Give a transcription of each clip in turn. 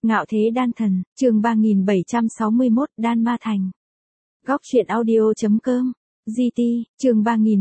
Ngạo thế đan thần, chương 3761, Đan Ma Thành. Góc truyện audio.com, GT, chương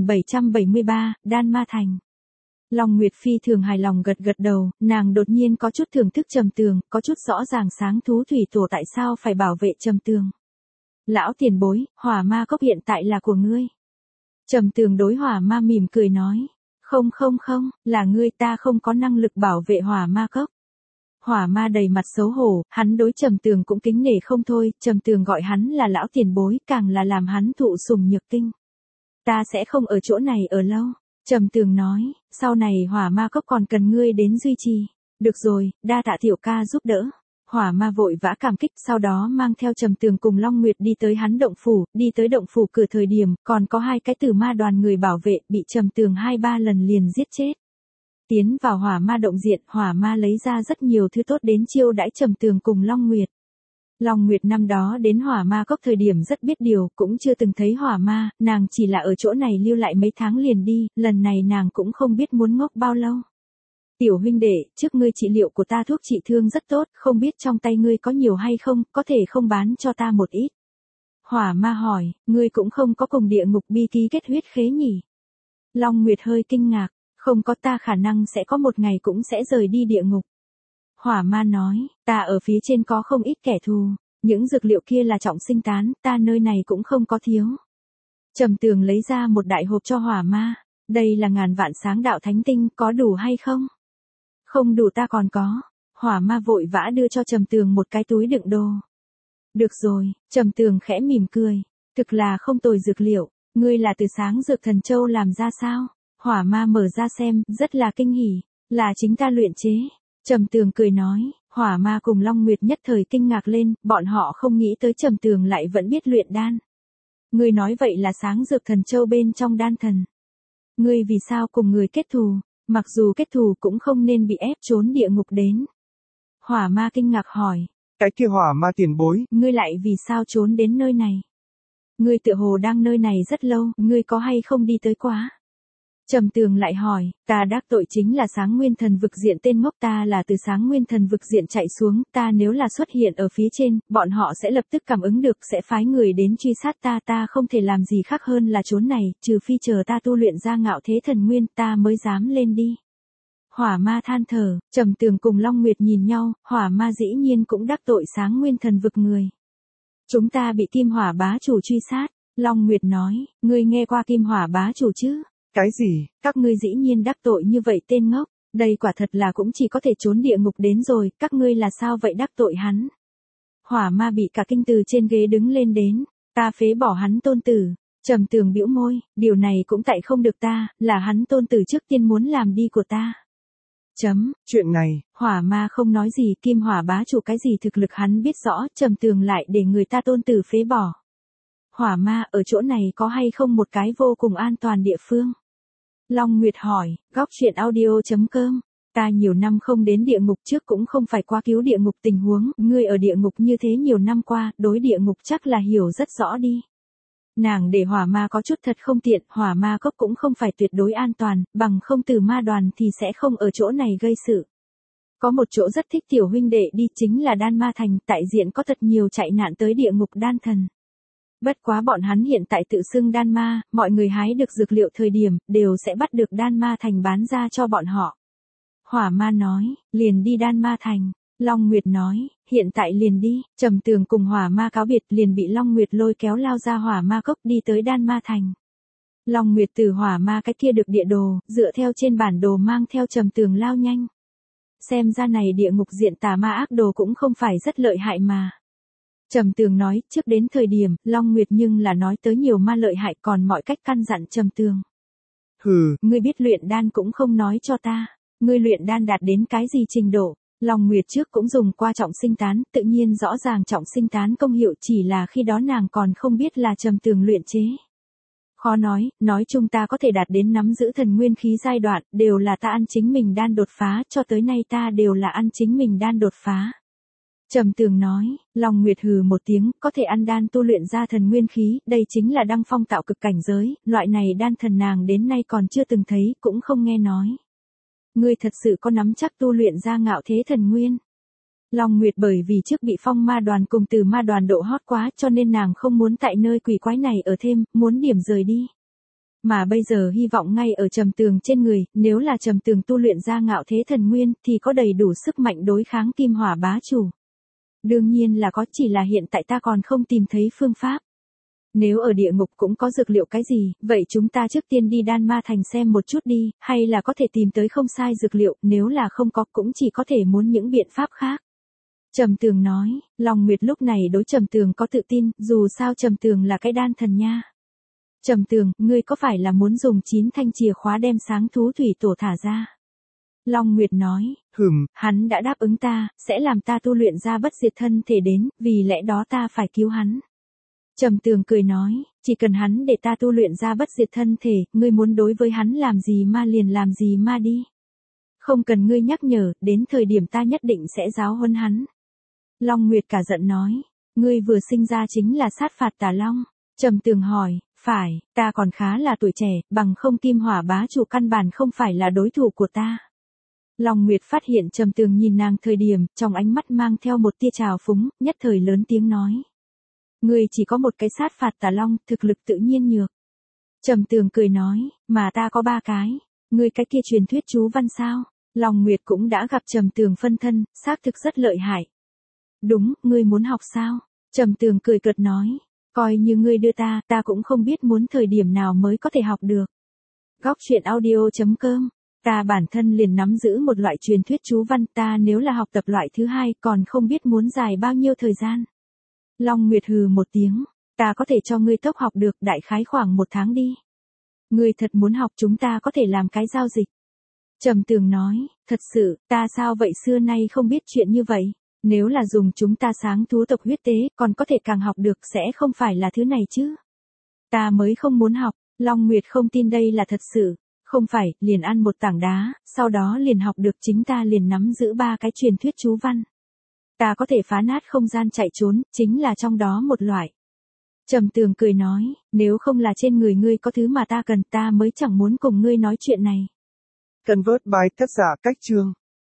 3773, Đan Ma Thành. Long Nguyệt phi thường hài lòng gật gật đầu, nàng đột nhiên có chút thưởng thức Trầm Tường, có chút rõ ràng sáng thú thủy tổ tại sao phải bảo vệ Trầm Tường. Lão tiền bối, Hỏa Ma cốc hiện tại là của ngươi. Trầm Tường đối Hỏa Ma mỉm cười nói, không, là ngươi, ta không có năng lực bảo vệ Hỏa Ma cốc. Hỏa Ma đầy mặt xấu hổ, hắn đối Trầm Tường cũng kính nể không thôi, Trầm Tường gọi hắn là lão tiền bối, càng là làm hắn thụ sủng nhược kinh. Ta sẽ không ở chỗ này ở lâu. Trầm Tường nói, sau này Hỏa Ma cốc còn cần ngươi đến duy trì. Được rồi, đa tạ tiểu ca giúp đỡ. Hỏa Ma vội vã cảm kích, sau đó mang theo Trầm Tường cùng Long Nguyệt đi tới hắn động phủ, đi tới động phủ cửa thời điểm, còn có hai cái tử ma đoàn người bảo vệ, bị Trầm Tường 2-3 lần liền giết chết. Tiến vào Hỏa Ma động diện, Hỏa Ma lấy ra rất nhiều thứ tốt đến chiêu đãi Trầm Tường cùng Long Nguyệt. Long Nguyệt năm đó đến Hỏa Ma cốc thời điểm rất biết điều, cũng chưa từng thấy Hỏa Ma, nàng chỉ là ở chỗ này lưu lại mấy tháng liền đi, lần này nàng cũng không biết muốn ngốc bao lâu. Tiểu huynh đệ, trước ngươi trị liệu của ta thuốc trị thương rất tốt, không biết trong tay ngươi có nhiều hay không, có thể không bán cho ta một ít. Hỏa Ma hỏi, ngươi cũng không có cùng địa ngục bi ký kết huyết khế nhỉ? Long Nguyệt hơi kinh ngạc, không có, ta khả năng sẽ có một ngày cũng sẽ rời đi địa ngục. Hỏa Ma nói, ta ở phía trên có không ít kẻ thù, những dược liệu kia là trọng sinh tán, ta nơi này cũng không có thiếu. Trầm Tường lấy ra một đại hộp cho Hỏa Ma, đây là ngàn vạn sáng đạo thánh tinh, có đủ hay không? Không đủ, ta còn có. Hỏa Ma vội vã đưa cho Trầm Tường một cái túi đựng đồ. Được rồi, Trầm Tường khẽ mỉm cười, thực là không tồi dược liệu, ngươi là từ sáng dược thần châu làm ra sao? Hỏa Ma mở ra xem, rất là kinh hỉ, là chính ta luyện chế. Trầm Tường cười nói, Hỏa Ma cùng Long Nguyệt nhất thời kinh ngạc lên, bọn họ không nghĩ tới Trầm Tường lại vẫn biết luyện đan. Ngươi nói vậy là sáng dược thần châu bên trong đan thần. Ngươi vì sao cùng người kết thù, mặc dù kết thù cũng không nên bị ép trốn địa ngục đến. Hỏa Ma kinh ngạc hỏi, cái kia Hỏa Ma tiền bối, ngươi lại vì sao trốn đến nơi này? Ngươi tựa hồ đang nơi này rất lâu, ngươi có hay không đi tới quá? Trầm Tường lại hỏi, ta đắc tội chính là sáng nguyên thần vực diện tên ngốc, ta là từ sáng nguyên thần vực diện chạy xuống, ta nếu là xuất hiện ở phía trên, bọn họ sẽ lập tức cảm ứng được, sẽ phái người đến truy sát ta, ta không thể làm gì khác hơn là trốn này, trừ phi chờ ta tu luyện ra ngạo thế thần nguyên, ta mới dám lên đi. Hỏa Ma than thở, Trầm Tường cùng Long Nguyệt nhìn nhau, Hỏa Ma dĩ nhiên cũng đắc tội sáng nguyên thần vực người. Chúng ta bị Kim Hỏa bá chủ truy sát, Long Nguyệt nói, ngươi nghe qua Kim Hỏa bá chủ chứ? Cái gì? Các ngươi dĩ nhiên đắc tội như vậy tên ngốc, đây quả thật là cũng chỉ có thể trốn địa ngục đến rồi, các ngươi là sao vậy đắc tội hắn? Hỏa Ma bị cả kinh từ trên ghế đứng lên đến, ta phế bỏ hắn tôn tử. Trầm Tường bĩu môi, điều này cũng tại không được ta, là hắn tôn tử trước tiên muốn làm đi của ta. Chuyện này, Hỏa Ma không nói gì, Kim Hỏa bá chủ cái gì thực lực hắn biết rõ, Trầm Tường lại để người ta tôn tử phế bỏ. Hỏa Ma, ở chỗ này có hay không một cái vô cùng an toàn địa phương? Long Nguyệt hỏi, góc truyện audio.com, ta nhiều năm không đến địa ngục, trước cũng không phải qua cứu địa ngục tình huống, ngươi ở địa ngục như thế nhiều năm qua, đối địa ngục chắc là hiểu rất rõ đi. Nàng để Hỏa Ma có chút thật không tiện, Hỏa Ma cốc cũng không phải tuyệt đối an toàn, bằng không từ ma đoàn thì sẽ không ở chỗ này gây sự. Có một chỗ rất thích tiểu huynh đệ đi, chính là Đan Ma Thành, tại diện có thật nhiều chạy nạn tới địa ngục đan thần. Bất quá bọn hắn hiện tại tự xưng đan ma, mọi người hái được dược liệu thời điểm, đều sẽ bắt được Đan Ma Thành bán ra cho bọn họ. Hỏa Ma nói, liền đi Đan Ma Thành. Long Nguyệt nói, hiện tại liền đi. Trầm Tường cùng Hỏa Ma cáo biệt, liền bị Long Nguyệt lôi kéo lao ra Hỏa Ma cốc đi tới Đan Ma Thành. Long Nguyệt từ Hỏa Ma cái kia được địa đồ, dựa theo trên bản đồ mang theo Trầm Tường lao nhanh. Xem ra này địa ngục diện tà ma ác đồ cũng không phải rất lợi hại mà. Trầm Tường nói, trước đến thời điểm, Long Nguyệt nhưng là nói tới nhiều ma lợi hại, còn mọi cách căn dặn Trầm Tường. Hừ, ngươi biết luyện đan cũng không nói cho ta, ngươi luyện đan đạt đến cái gì trình độ? Long Nguyệt trước cũng dùng qua trọng sinh tán, tự nhiên rõ ràng trọng sinh tán công hiệu, chỉ là khi đó nàng còn không biết là Trầm Tường luyện chế. Khó nói chung ta có thể đạt đến nắm giữ thần nguyên khí giai đoạn, đều là ta ăn chính mình đan đột phá, cho tới nay ta đều là ăn chính mình đan đột phá. Trầm Tường nói, Long Nguyệt hừ một tiếng, có thể ăn đan tu luyện ra thần nguyên khí, đây chính là đăng phong tạo cực cảnh giới, loại này đan thần nàng đến nay còn chưa từng thấy, cũng không nghe nói. Ngươi thật sự có nắm chắc tu luyện ra ngạo thế thần nguyên? Long Nguyệt bởi vì trước bị phong ma đoàn cùng từ ma đoàn độ hot quá cho nên nàng không muốn tại nơi quỷ quái này ở thêm, muốn điểm rời đi. Mà bây giờ hy vọng ngay ở Trầm Tường trên người, nếu là Trầm Tường tu luyện ra ngạo thế thần nguyên thì có đầy đủ sức mạnh đối kháng kim hỏa bá chủ. Đương nhiên là có, chỉ là hiện tại ta còn không tìm thấy phương pháp. Nếu ở địa ngục cũng có dược liệu cái gì, vậy chúng ta trước tiên đi Đan Ma Thành xem một chút đi, hay là có thể tìm tới không sai dược liệu, nếu là không có cũng chỉ có thể muốn những biện pháp khác. Trầm Tường nói, Long Nguyệt lúc này đối Trầm Tường có tự tin, dù sao Trầm Tường là cái đan thần nha. Trầm Tường, ngươi có phải là muốn dùng 9 thanh chìa khóa đem sáng thú thủy tổ thả ra? Long Nguyệt nói, hắn đã đáp ứng ta, sẽ làm ta tu luyện ra bất diệt thân thể đến, vì lẽ đó ta phải cứu hắn. Trầm Tường cười nói, chỉ cần hắn để ta tu luyện ra bất diệt thân thể, ngươi muốn đối với hắn làm gì ma liền làm gì ma đi. Không cần ngươi nhắc nhở, đến thời điểm ta nhất định sẽ giáo huấn hắn. Long Nguyệt cả giận nói, ngươi vừa sinh ra chính là sát phạt tà long. Trầm Tường hỏi, phải, ta còn khá là tuổi trẻ, bằng không kim hỏa bá chủ căn bản không phải là đối thủ của ta. Long Nguyệt phát hiện Trầm Tường nhìn nàng thời điểm, trong ánh mắt mang theo một tia trào phúng, nhất thời lớn tiếng nói. Ngươi chỉ có một cái sát phạt tà long, thực lực tự nhiên nhược. Trầm Tường cười nói, mà ta có 3 cái, ngươi cái kia truyền thuyết chú văn sao? Long Nguyệt cũng đã gặp Trầm Tường phân thân, xác thực rất lợi hại. Đúng, ngươi muốn học sao? Trầm Tường cười cợt nói, coi như ngươi đưa ta cũng không biết muốn thời điểm nào mới có thể học được. Góc truyện audio.com. Ta bản thân liền nắm giữ một loại truyền thuyết chú văn, ta nếu là học tập loại thứ 2 còn không biết muốn dài bao nhiêu thời gian. Long Nguyệt hừ một tiếng, ta có thể cho ngươi tốc học được, đại khái khoảng 1 tháng đi. Ngươi thật muốn học, chúng ta có thể làm cái giao dịch. Trầm Tường nói, thật sự, ta sao vậy xưa nay không biết chuyện như vậy. Nếu là dùng chúng ta sáng thú tộc huyết tế, còn có thể càng học được, sẽ không phải là thứ này chứ. Ta mới không muốn học. Long Nguyệt không tin đây là thật sự. Không phải, liền ăn một tảng đá, sau đó liền học được, chính ta liền nắm giữ 3 cái truyền thuyết chú văn. Ta có thể phá nát không gian chạy trốn, chính là trong đó một loại. Trầm Tường cười nói, nếu không là trên người ngươi có thứ mà ta cần, ta mới chẳng muốn cùng ngươi nói chuyện này. Convert by tác giả Cách Chương